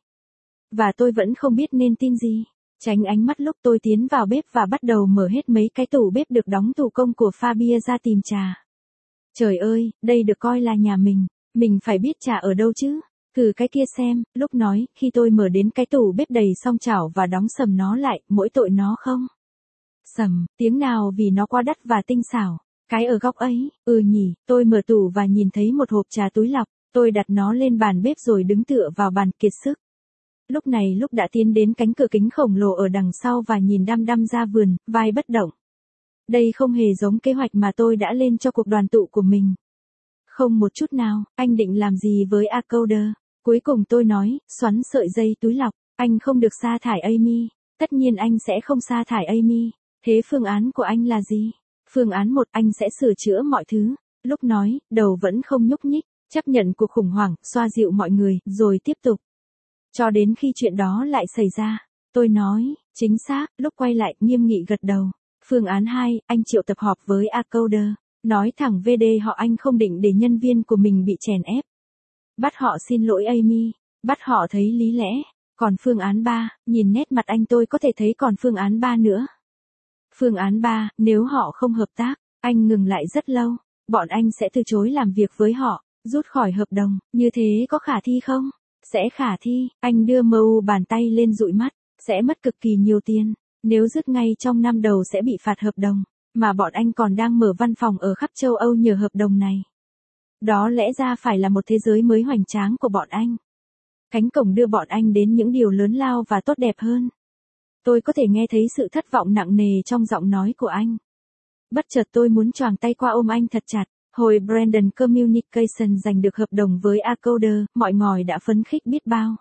Và tôi vẫn không biết nên tin gì. Tránh ánh mắt lúc tôi tiến vào bếp và bắt đầu mở hết mấy cái tủ bếp được đóng thủ công của Fabia ra tìm trà. Trời ơi, đây được coi là nhà mình, mình phải biết trà ở đâu chứ. Thử cái kia xem, lúc nói, khi tôi mở đến cái tủ bếp đầy song chảo và đóng sầm nó lại, mỗi tội nó không. Sầm, tiếng nào vì nó quá đắt và tinh xảo. Cái ở góc ấy, ừ nhỉ, tôi mở tủ và nhìn thấy một hộp trà túi lọc, tôi đặt nó lên bàn bếp rồi đứng tựa vào bàn kiệt sức. Lúc này lúc đã tiến đến cánh cửa kính khổng lồ ở đằng sau và nhìn đăm đăm ra vườn, vai bất động. Đây không hề giống kế hoạch mà tôi đã lên cho cuộc đoàn tụ của mình. Không một chút nào, anh định làm gì với Acorder? Cuối cùng tôi nói, xoắn sợi dây túi lọc, anh không được sa thải Amy. Tất nhiên anh sẽ không sa thải Amy. Thế phương án của anh là gì? Phương án một, anh sẽ sửa chữa mọi thứ. Lúc nói, đầu vẫn không nhúc nhích, chấp nhận cuộc khủng hoảng, xoa dịu mọi người, rồi tiếp tục. Cho đến khi chuyện đó lại xảy ra, tôi nói, chính xác, lúc quay lại, nghiêm nghị gật đầu. Phương án hai, anh triệu tập họp với Acorder, nói thẳng vê đê họ anh không định để nhân viên của mình bị chèn ép. Bắt họ xin lỗi Amy, bắt họ thấy lý lẽ. Còn phương án ba, nhìn nét mặt anh tôi có thể thấy còn phương án ba nữa. Phương án ba, nếu họ không hợp tác, anh ngừng lại rất lâu, bọn anh sẽ từ chối làm việc với họ, rút khỏi hợp đồng, như thế có khả thi không? Sẽ khả thi, anh đưa mờ u bàn tay lên dụi mắt, sẽ mất cực kỳ nhiều tiền, nếu dứt ngay trong năm đầu sẽ bị phạt hợp đồng, mà bọn anh còn đang mở văn phòng ở khắp châu Âu nhờ hợp đồng này. Đó lẽ ra phải là một thế giới mới hoành tráng của bọn anh. Cánh cổng đưa bọn anh đến những điều lớn lao và tốt đẹp hơn. Tôi có thể nghe thấy sự thất vọng nặng nề trong giọng nói của anh. Bất chợt tôi muốn choàng tay qua ôm anh thật chặt. Hồi Brandon Communication giành được hợp đồng với Acorder, mọi ngòi đã phấn khích biết bao.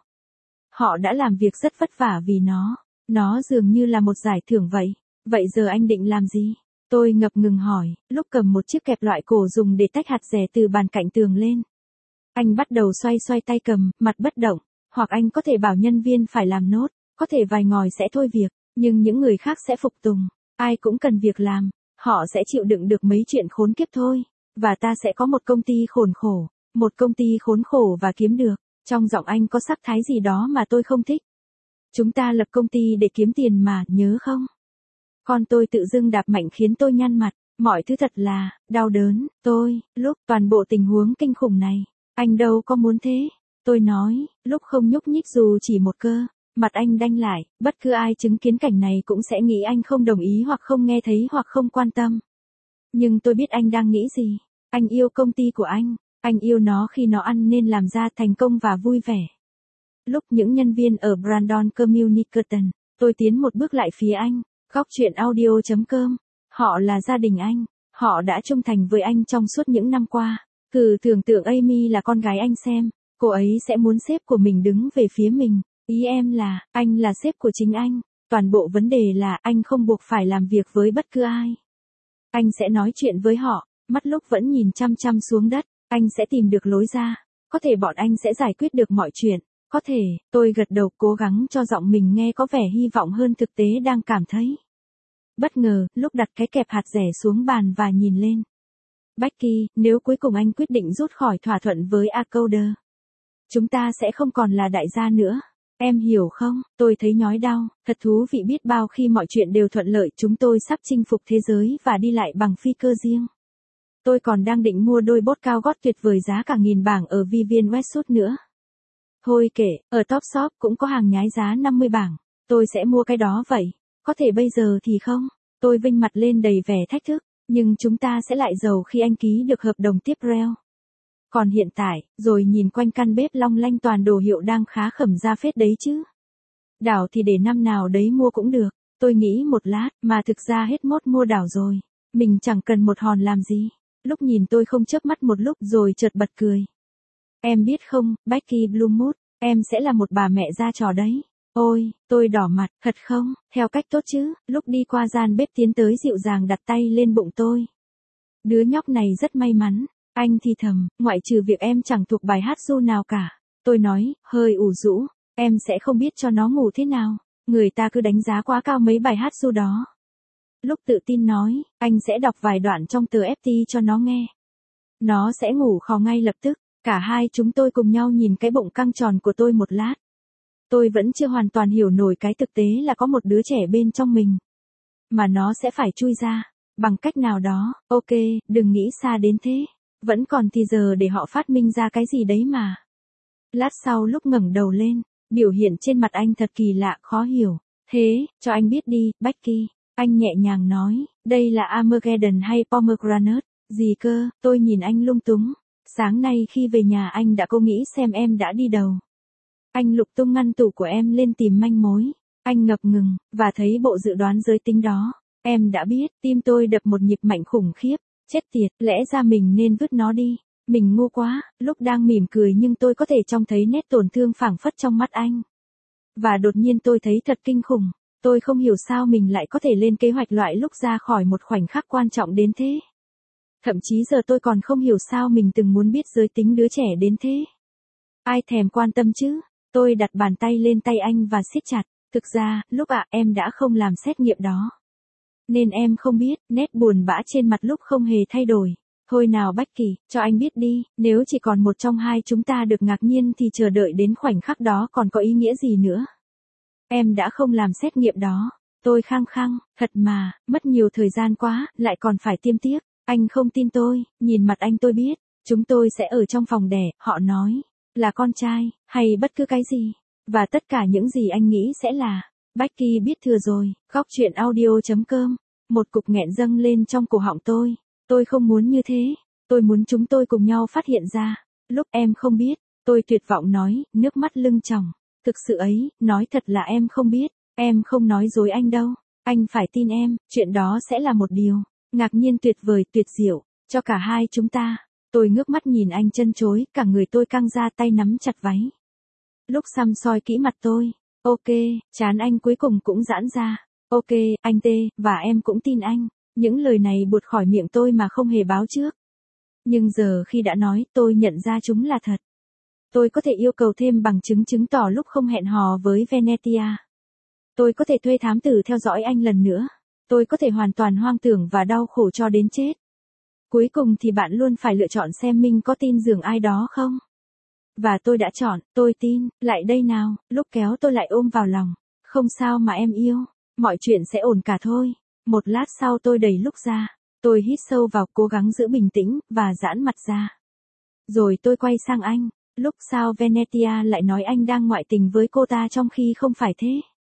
Họ đã làm việc rất vất vả vì nó. Nó dường như là một giải thưởng vậy. Vậy giờ anh định làm gì? Tôi ngập ngừng hỏi, lúc cầm một chiếc kẹp loại cổ dùng để tách hạt dẻ từ bàn cạnh tường lên. Anh bắt đầu xoay xoay tay cầm, mặt bất động. Hoặc anh có thể bảo nhân viên phải làm nốt, có thể vài ngòi sẽ thôi việc, nhưng những người khác sẽ phục tùng. Ai cũng cần việc làm, họ sẽ chịu đựng được mấy chuyện khốn kiếp thôi. Và ta sẽ có một công ty khốn khổ, một công ty khốn khổ và kiếm được. Trong giọng anh có sắc thái gì đó mà tôi không thích. Chúng ta lập công ty để kiếm tiền mà, nhớ không? Con tôi tự dưng đạp mạnh khiến tôi nhăn mặt, mọi thứ thật là, đau đớn, tôi, lúc toàn bộ tình huống kinh khủng này, anh đâu có muốn thế. Tôi nói, lúc không nhúc nhích dù chỉ một cơ, mặt anh đanh lại, bất cứ ai chứng kiến cảnh này cũng sẽ nghĩ anh không đồng ý hoặc không nghe thấy hoặc không quan tâm. Nhưng tôi biết anh đang nghĩ gì. Anh yêu công ty của anh, anh yêu nó khi nó ăn nên làm ra thành công và vui vẻ. Lúc những nhân viên ở Brandon Communication, tôi tiến một bước lại phía anh, góc chuyện audio chấm com. Họ là gia đình anh, họ đã trung thành với anh trong suốt những năm qua. Thử tưởng tượng Amy là con gái anh xem, cô ấy sẽ muốn sếp của mình đứng về phía mình. Ý em là, anh là sếp của chính anh. Toàn bộ vấn đề là anh không buộc phải làm việc với bất cứ ai. Anh sẽ nói chuyện với họ, mắt lúc vẫn nhìn chăm chăm xuống đất, anh sẽ tìm được lối ra. Có thể bọn anh sẽ giải quyết được mọi chuyện. Có thể, tôi gật đầu cố gắng cho giọng mình nghe có vẻ hy vọng hơn thực tế đang cảm thấy. Bất ngờ, lúc đặt cái kẹp hạt dẻ xuống bàn và nhìn lên. Becky, nếu cuối cùng anh quyết định rút khỏi thỏa thuận với Acorder, chúng ta sẽ không còn là đại gia nữa. Em hiểu không? Tôi thấy nhói đau, thật thú vị biết bao khi mọi chuyện đều thuận lợi, chúng tôi sắp chinh phục thế giới và đi lại bằng phi cơ riêng. Tôi còn đang định mua đôi bốt cao gót tuyệt vời giá cả nghìn bảng ở Vivienne Westwood nữa. Thôi kệ, ở Topshop cũng có hàng nhái giá năm mươi bảng, tôi sẽ mua cái đó vậy. Có thể bây giờ thì không. Tôi vênh mặt lên đầy vẻ thách thức, nhưng chúng ta sẽ lại giàu khi anh ký được hợp đồng tiếp reo. Còn hiện tại, rồi nhìn quanh căn bếp long lanh toàn đồ hiệu đang khá khẩm ra phết đấy chứ. Đảo thì để năm nào đấy mua cũng được. Tôi nghĩ một lát, mà thực ra hết mốt mua đảo rồi. Mình chẳng cần một hòn làm gì. Lúc nhìn tôi không chớp mắt một lúc rồi chợt bật cười. Em biết không, Becky Bloomwood, em sẽ là một bà mẹ ra trò đấy. Ôi, tôi đỏ mặt, thật không, theo cách tốt chứ, lúc đi qua gian bếp tiến tới dịu dàng đặt tay lên bụng tôi. Đứa nhóc này rất may mắn, anh thì thầm, ngoại trừ việc em chẳng thuộc bài hát ru nào cả. Tôi nói, hơi ủ rũ, em sẽ không biết cho nó ngủ thế nào, người ta cứ đánh giá quá cao mấy bài hát ru đó. Lúc tự tin nói, anh sẽ đọc vài đoạn trong tờ ép tê cho nó nghe. Nó sẽ ngủ khò ngay lập tức, cả hai chúng tôi cùng nhau nhìn cái bụng căng tròn của tôi một lát. Tôi vẫn chưa hoàn toàn hiểu nổi cái thực tế là có một đứa trẻ bên trong mình. Mà nó sẽ phải chui ra, bằng cách nào đó, ok, đừng nghĩ xa đến thế. Vẫn còn thì giờ để họ phát minh ra cái gì đấy mà. Lát sau lúc ngẩng đầu lên, biểu hiện trên mặt anh thật kỳ lạ, khó hiểu. Thế, cho anh biết đi, Becky. Anh nhẹ nhàng nói, đây là Armageddon hay Pomegranate, gì cơ, tôi nhìn anh lung túng. Sáng nay khi về nhà anh đã cố nghĩ xem em đã đi đâu. Anh lục tung ngăn tủ của em lên tìm manh mối. Anh ngập ngừng, và thấy bộ dự đoán giới tính đó. Em đã biết, tim tôi đập một nhịp mạnh khủng khiếp. Chết tiệt, lẽ ra mình nên vứt nó đi. Mình ngu quá, lúc đang mỉm cười nhưng tôi có thể trông thấy nét tổn thương phảng phất trong mắt anh. Và đột nhiên tôi thấy thật kinh khủng. Tôi không hiểu sao mình lại có thể lên kế hoạch loại lúc ra khỏi một khoảnh khắc quan trọng đến thế. Thậm chí giờ tôi còn không hiểu sao mình từng muốn biết giới tính đứa trẻ đến thế. Ai thèm quan tâm chứ? Tôi đặt bàn tay lên tay anh và siết chặt. Thực ra, lúc ạ em đã không làm xét nghiệm đó. Nên em không biết, nét buồn bã trên mặt lúc không hề thay đổi. Thôi nào Becky, cho anh biết đi, nếu chỉ còn một trong hai chúng ta được ngạc nhiên thì chờ đợi đến khoảnh khắc đó còn có ý nghĩa gì nữa. Em đã không làm xét nghiệm đó. Tôi khăng khăng, thật mà, mất nhiều thời gian quá, lại còn phải tiêm tiếp. Anh không tin tôi, nhìn mặt anh tôi biết. Chúng tôi sẽ ở trong phòng đẻ, họ nói. Là con trai, hay bất cứ cái gì. Và tất cả những gì anh nghĩ sẽ là. Becky biết thừa rồi, góc chuyện audio chấm com. Một cục nghẹn dâng lên trong cổ họng tôi. Tôi không muốn như thế. Tôi muốn chúng tôi cùng nhau phát hiện ra. Lúc em không biết, tôi tuyệt vọng nói, nước mắt lưng tròng. Thực sự ấy, nói thật là em không biết. Em không nói dối anh đâu. Anh phải tin em, chuyện đó sẽ là một điều ngạc nhiên tuyệt vời, tuyệt diệu, cho cả hai chúng ta. Tôi ngước mắt nhìn anh chân chối, cả người tôi căng ra, tay nắm chặt váy. Lúc xăm soi kỹ mặt tôi. Ok, trán anh cuối cùng cũng giãn ra. Ok, anh tê, và em cũng tin anh. Những lời này buột khỏi miệng tôi mà không hề báo trước. Nhưng giờ khi đã nói, tôi nhận ra chúng là thật. Tôi có thể yêu cầu thêm bằng chứng chứng tỏ lúc không hẹn hò với Venetia. Tôi có thể thuê thám tử theo dõi anh lần nữa. Tôi có thể hoàn toàn hoang tưởng và đau khổ cho đến chết. Cuối cùng thì bạn luôn phải lựa chọn xem mình có tin tưởng ai đó không. Và tôi đã chọn, tôi tin, lại đây nào, lúc kéo tôi lại ôm vào lòng. Không sao mà em yêu, mọi chuyện sẽ ổn cả thôi. Một lát sau tôi đẩy lúc ra. Tôi hít sâu vào, cố gắng giữ bình tĩnh, và giãn mặt ra. Rồi tôi quay sang anh. Lúc sao Venetia lại nói anh đang ngoại tình với cô ta trong khi không phải thế?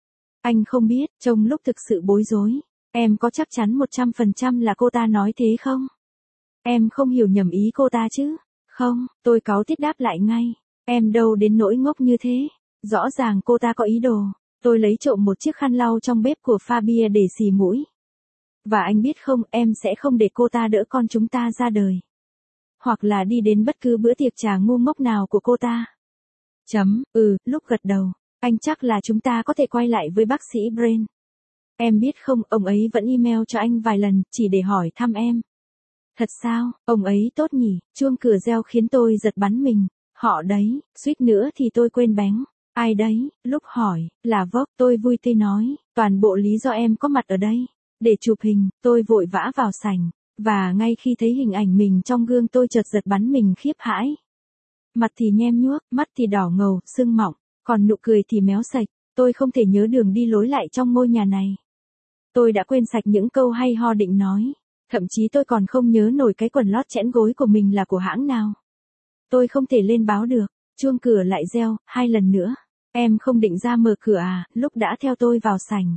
Anh không biết, trông lúc thực sự bối rối. Em có chắc chắn một trăm phần trăm là cô ta nói thế không? Em không hiểu nhầm ý cô ta chứ? Không, tôi cáu tiết đáp lại ngay. Em đâu đến nỗi ngốc như thế. Rõ ràng cô ta có ý đồ. Tôi lấy trộm một chiếc khăn lau trong bếp của Fabia để xì mũi. Và anh biết không, em sẽ không để cô ta đỡ con chúng ta ra đời. Hoặc là đi đến bất cứ bữa tiệc trà ngu ngốc nào của cô ta. Chấm, ừ, lúc gật đầu. Anh chắc là chúng ta có thể quay lại với bác sĩ Brain. Em biết không, ông ấy vẫn email cho anh vài lần, chỉ để hỏi thăm em. Thật sao, ông ấy tốt nhỉ, chuông cửa reo khiến tôi giật bắn mình. Họ đấy, suýt nữa thì tôi quên bén. Ai đấy, lúc hỏi, là Vogue, tôi vui tươi nói, toàn bộ lý do em có mặt ở đây. Để chụp hình, tôi vội vã vào sảnh. Và ngay khi thấy hình ảnh mình trong gương tôi chợt giật bắn mình khiếp hãi. Mặt thì nhem nhuốc, mắt thì đỏ ngầu, sưng mọng, còn nụ cười thì méo sạch. Tôi không thể nhớ đường đi lối lại trong ngôi nhà này. Tôi đã quên sạch những câu hay ho định nói. Thậm chí tôi còn không nhớ nổi cái quần lót chẽn gối của mình là của hãng nào. Tôi không thể lên báo được. Chuông cửa lại reo, hai lần nữa. Em không định ra mở cửa à, lúc đã theo tôi vào sảnh.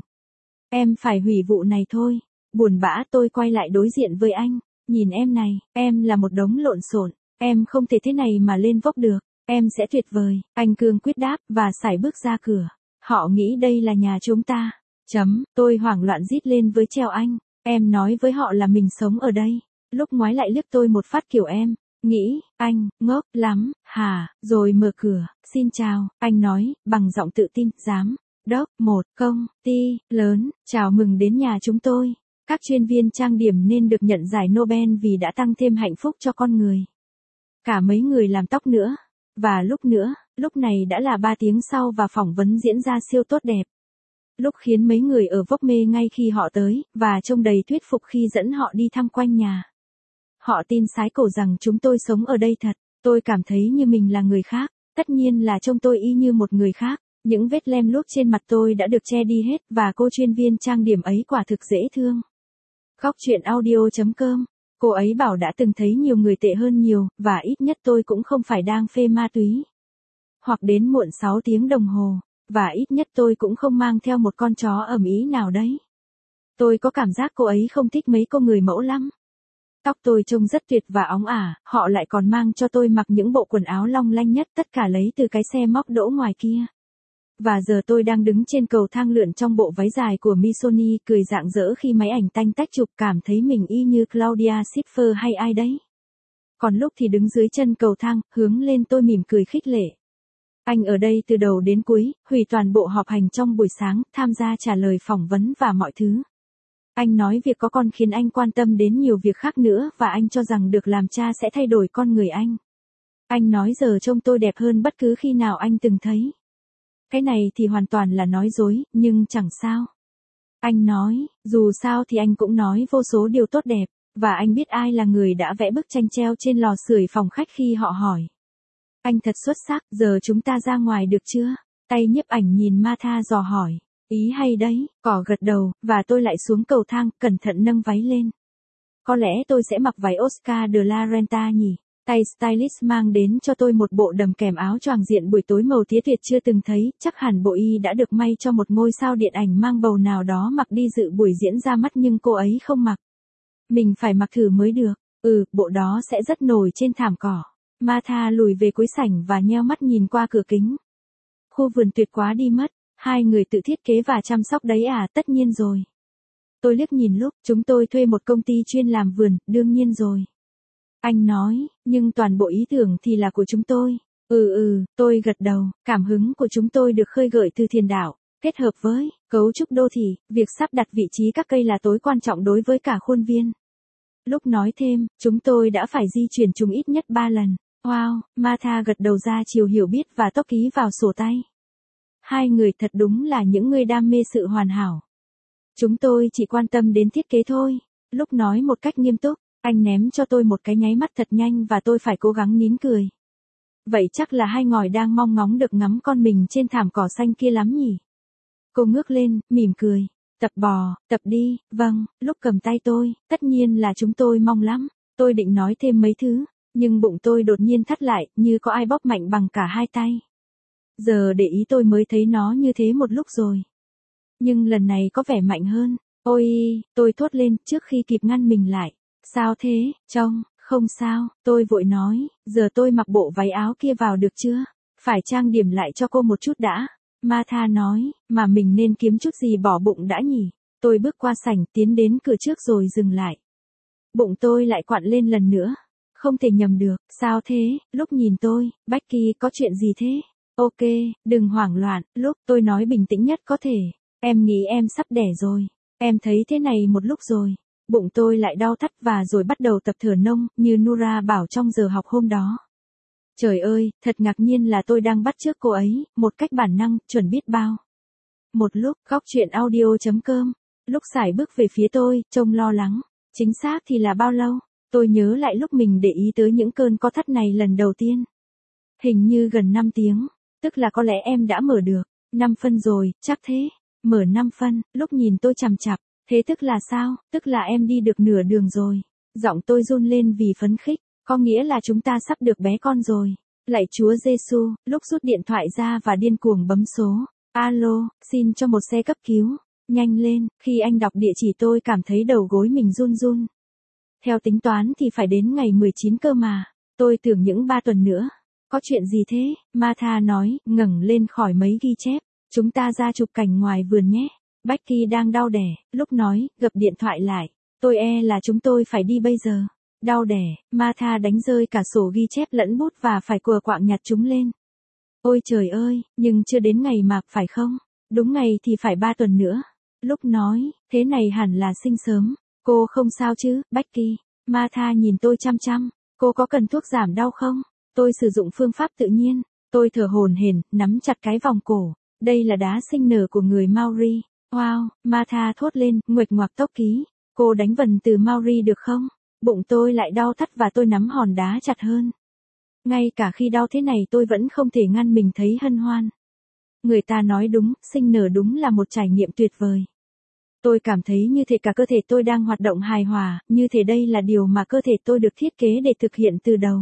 Em phải hủy vụ này thôi. Buồn bã tôi quay lại đối diện với anh. Nhìn em này, em là một đống lộn xộn. Em không thể thế này mà lên Vogue được. Em sẽ tuyệt vời. Anh cương quyết đáp, và sải bước ra cửa. Họ nghĩ đây là nhà chúng ta. Chấm, tôi hoảng loạn rít lên với treo anh. Em nói với họ là mình sống ở đây. Lúc ngoái lại liếc tôi một phát kiểu em. Nghĩ, anh, ngốc lắm, hả, rồi mở cửa. Xin chào, anh nói, bằng giọng tự tin, dám. Đốc, một, công, ty, lớn, chào mừng đến nhà chúng tôi. Các chuyên viên trang điểm nên được nhận giải Nobel vì đã tăng thêm hạnh phúc cho con người. Cả mấy người làm tóc nữa. Và lúc nữa, lúc này đã là ba tiếng sau và phỏng vấn diễn ra siêu tốt đẹp. Lúc khiến mấy người ở vốc mê ngay khi họ tới, và trông đầy thuyết phục khi dẫn họ đi thăm quanh nhà. Họ tin sái cổ rằng chúng tôi sống ở đây thật. Tôi cảm thấy như mình là người khác. Tất nhiên là trông tôi y như một người khác. Những vết lem luốc trên mặt tôi đã được che đi hết và cô chuyên viên trang điểm ấy quả thực dễ thương. Góc chuyện audio chấm com. Cô ấy bảo đã từng thấy nhiều người tệ hơn nhiều, và ít nhất tôi cũng không phải đang phê ma túy. Hoặc đến muộn sáu tiếng đồng hồ, và ít nhất tôi cũng không mang theo một con chó ầm ĩ nào đấy. Tôi có cảm giác cô ấy không thích mấy cô người mẫu lắm. Tóc tôi trông rất tuyệt và óng ả, họ lại còn mang cho tôi mặc những bộ quần áo long lanh nhất, tất cả lấy từ cái xe móc đỗ ngoài kia. Và giờ tôi đang đứng trên cầu thang lượn trong bộ váy dài của Missoni, cười rạng rỡ khi máy ảnh tanh tách chụp, cảm thấy mình y như Claudia Schiffer hay ai đấy. Còn lúc thì đứng dưới chân cầu thang, hướng lên tôi mỉm cười khích lệ. Anh ở đây từ đầu đến cuối, hủy toàn bộ họp hành trong buổi sáng, tham gia trả lời phỏng vấn và mọi thứ. Anh nói việc có con khiến anh quan tâm đến nhiều việc khác nữa, và anh cho rằng được làm cha sẽ thay đổi con người anh. Anh nói giờ trông tôi đẹp hơn bất cứ khi nào anh từng thấy. Cái này thì hoàn toàn là nói dối, nhưng chẳng sao. Anh nói, dù sao thì anh cũng nói vô số điều tốt đẹp, và anh biết ai là người đã vẽ bức tranh treo trên lò sưởi phòng khách khi họ hỏi. Anh thật xuất sắc, giờ chúng ta ra ngoài được chưa? Tay nhiếp ảnh nhìn Martha dò hỏi. Ý hay đấy, cỏ gật đầu, và tôi lại xuống cầu thang, cẩn thận nâng váy lên. Có lẽ tôi sẽ mặc váy Oscar de la Renta nhỉ? Tay stylist mang đến cho tôi một bộ đầm kèm áo choàng diện buổi tối màu tía tuyệt chưa từng thấy, chắc hẳn bộ y đã được may cho một ngôi sao điện ảnh mang bầu nào đó mặc đi dự buổi diễn ra mắt, nhưng cô ấy không mặc. Mình phải mặc thử mới được. Ừ, bộ đó sẽ rất nổi trên thảm cỏ. Martha lùi về cuối sảnh và nheo mắt nhìn qua cửa kính. Khu vườn tuyệt quá đi mất, hai người tự thiết kế và chăm sóc đấy à? Tất nhiên rồi. Tôi liếc nhìn lúc, chúng tôi thuê một công ty chuyên làm vườn, đương nhiên rồi. Anh nói, nhưng toàn bộ ý tưởng thì là của chúng tôi. Ừ ừ, tôi gật đầu, cảm hứng của chúng tôi được khơi gợi từ thiên đạo, kết hợp với cấu trúc đô thị, việc sắp đặt vị trí các cây là tối quan trọng đối với cả khuôn viên. Lúc nói thêm, chúng tôi đã phải di chuyển chúng ít nhất ba lần. Wow, Martha gật đầu ra chiều hiểu biết và tóc ký vào sổ tay. Hai người thật đúng là những người đam mê sự hoàn hảo. Chúng tôi chỉ quan tâm đến thiết kế thôi. Lúc nói một cách nghiêm túc, anh ném cho tôi một cái nháy mắt thật nhanh và tôi phải cố gắng nín cười. Vậy chắc là hai ngòi đang mong ngóng được ngắm con mình trên thảm cỏ xanh kia lắm nhỉ? Cô ngước lên, mỉm cười. Tập bò, tập đi, vâng, lúc cầm tay tôi, tất nhiên là chúng tôi mong lắm. Tôi định nói thêm mấy thứ, nhưng bụng tôi đột nhiên thắt lại, như có ai bóp mạnh bằng cả hai tay. Giờ để ý tôi mới thấy nó như thế một lúc rồi. Nhưng lần này có vẻ mạnh hơn. Ôi, tôi thốt lên trước khi kịp ngăn mình lại. Sao thế, trông, không sao, tôi vội nói, giờ tôi mặc bộ váy áo kia vào được chưa? Phải trang điểm lại cho cô một chút đã. Martha nói, mà mình nên kiếm chút gì bỏ bụng đã nhỉ? Tôi bước qua sảnh, tiến đến cửa trước rồi dừng lại. Bụng tôi lại quặn lên lần nữa. Không thể nhầm được, sao thế? Lúc nhìn tôi, Becky, có chuyện gì thế? Ok, đừng hoảng loạn, lúc tôi nói bình tĩnh nhất có thể. Em nghĩ em sắp đẻ rồi. Em thấy thế này một lúc rồi. Bụng tôi lại đau thắt và rồi bắt đầu tập thở nông, như Nura bảo trong giờ học hôm đó. Trời ơi, thật ngạc nhiên là tôi đang bắt chước cô ấy, một cách bản năng, chuẩn biết bao. Một lúc, góc chuyện audio chấm com. Lúc Sải bước về phía tôi, trông lo lắng. Chính xác thì là bao lâu? Tôi nhớ lại lúc mình để ý tới những cơn co thắt này lần đầu tiên. Hình như gần năm tiếng. Tức là có lẽ em đã mở được. năm phân rồi, chắc thế. Mở năm phân, lúc nhìn tôi chằm chặp. Thế tức là sao? Tức là em đi được nửa đường rồi. Giọng tôi run lên vì phấn khích. Có nghĩa là chúng ta sắp được bé con rồi. Lạy Chúa Giêsu, lúc rút điện thoại ra và điên cuồng bấm số. Alo, xin cho một xe cấp cứu. Nhanh lên, khi anh đọc địa chỉ tôi cảm thấy đầu gối mình run run. Theo tính toán thì phải đến ngày mười chín cơ mà. Tôi tưởng những ba tuần nữa. Có chuyện gì thế? Martha nói, ngẩng lên khỏi mấy ghi chép. Chúng ta ra chụp cảnh ngoài vườn nhé. Becky đang đau đẻ, lúc nói, gập điện thoại lại. Tôi e là chúng tôi phải đi bây giờ. Đau đẻ, Martha đánh rơi cả sổ ghi chép lẫn bút và phải cùa quạng nhặt chúng lên. Ôi trời ơi, nhưng chưa đến ngày mà, phải không? Đúng ngày thì phải ba tuần nữa. Lúc nói, thế này hẳn là sinh sớm. Cô không sao chứ, Becky? Martha nhìn tôi chăm chăm. Cô có cần thuốc giảm đau không? Tôi sử dụng phương pháp tự nhiên. Tôi thở hổn hển, nắm chặt cái vòng cổ. Đây là đá sinh nở của người Maori. Wow, Martha thốt lên, nguệch ngoạc tốc ký. Cô đánh vần từ Maori được không? Bụng tôi lại đau thắt và tôi nắm hòn đá chặt hơn. Ngay cả khi đau thế này tôi vẫn không thể ngăn mình thấy hân hoan. Người ta nói đúng, sinh nở đúng là một trải nghiệm tuyệt vời. Tôi cảm thấy như thể cả cơ thể tôi đang hoạt động hài hòa, như thể đây là điều mà cơ thể tôi được thiết kế để thực hiện từ đầu.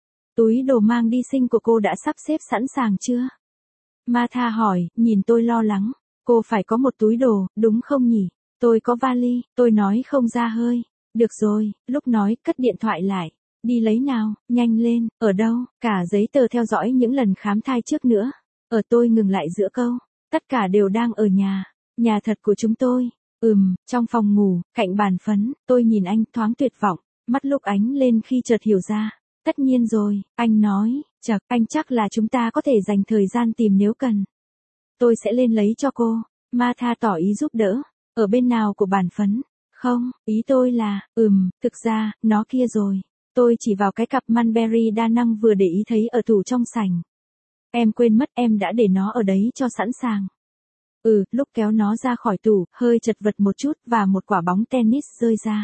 Túi đồ mang đi sinh của cô đã sắp xếp sẵn sàng chưa? Martha hỏi, nhìn tôi lo lắng. Cô phải có một túi đồ, đúng không nhỉ? Tôi có vali, tôi nói không ra hơi. Được rồi, lúc nói, cất điện thoại lại. Đi lấy nào, nhanh lên, ở đâu, cả giấy tờ theo dõi những lần khám thai trước nữa. Ở tôi ngừng lại giữa câu. Tất cả đều đang ở nhà. Nhà thật của chúng tôi. Ừm, trong phòng ngủ, cạnh bàn phấn, tôi nhìn anh thoáng tuyệt vọng. Mắt lúc ánh lên khi chợt hiểu ra. Tất nhiên rồi, anh nói, chật, anh chắc là chúng ta có thể dành thời gian tìm nếu cần. Tôi sẽ lên lấy cho cô. Martha tỏ ý giúp đỡ. Ở bên nào của bàn phấn? Không, ý tôi là, ừm, thực ra, nó kia rồi. Tôi chỉ vào cái cặp Mulberry đa năng vừa để ý thấy ở tủ trong sảnh. Em quên mất em đã để nó ở đấy cho sẵn sàng. Ừ, lúc kéo nó ra khỏi tủ, hơi chật vật một chút và một quả bóng tennis rơi ra.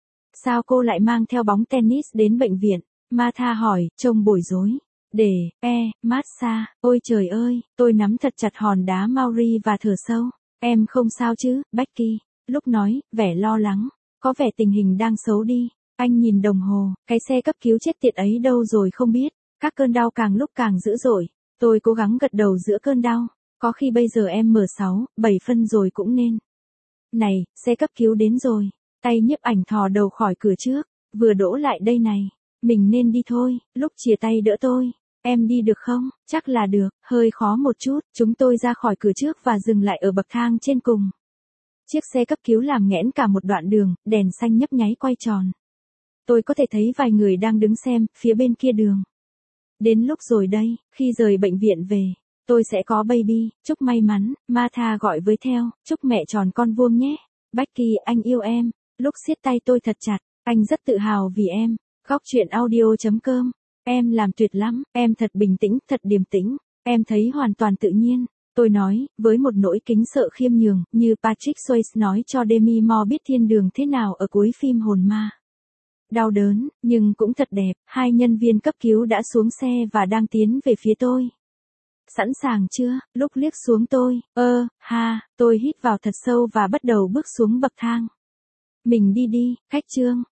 Sao cô lại mang theo bóng tennis đến bệnh viện? Martha hỏi, trông bối rối. Để, e, massage, ôi trời ơi, tôi nắm thật chặt hòn đá Maori và thở sâu. Em không sao chứ, Becky? Lúc nói, vẻ lo lắng. Có vẻ tình hình đang xấu đi. Anh nhìn đồng hồ, cái xe cấp cứu chết tiệt ấy đâu rồi không biết. Các cơn đau càng lúc càng dữ dội. Tôi cố gắng gật đầu giữa cơn đau. Có khi bây giờ em mở sáu, bảy phân rồi cũng nên. Này, xe cấp cứu đến rồi. Tay nhiếp ảnh thò đầu khỏi cửa trước. Vừa đỗ lại đây này. Mình nên đi thôi, lúc chia tay đỡ tôi. Em đi được không? Chắc là được, hơi khó một chút. Chúng tôi ra khỏi cửa trước và dừng lại ở bậc thang trên cùng. Chiếc xe cấp cứu làm nghẽn cả một đoạn đường, đèn xanh nhấp nháy quay tròn. Tôi có thể thấy vài người đang đứng xem, phía bên kia đường. Đến lúc rồi đây, khi rời bệnh viện về, tôi sẽ có baby, chúc may mắn, Martha gọi với theo, chúc mẹ tròn con vuông nhé. Becky, anh yêu em. Lúc siết tay tôi thật chặt, anh rất tự hào vì em. Góc chuyện audio chấm com. Em làm tuyệt lắm, em thật bình tĩnh, thật điềm tĩnh. Em thấy hoàn toàn tự nhiên. Tôi nói, với một nỗi kính sợ khiêm nhường, như Patrick Swayze nói cho Demi Moore biết thiên đường thế nào ở cuối phim Hồn Ma. Đau đớn, nhưng cũng thật đẹp, hai nhân viên cấp cứu đã xuống xe và đang tiến về phía tôi. Sẵn sàng chưa? Lúc liếc xuống tôi, ơ, ha, tôi hít vào thật sâu và bắt đầu bước xuống bậc thang. Mình đi đi, khách Trương.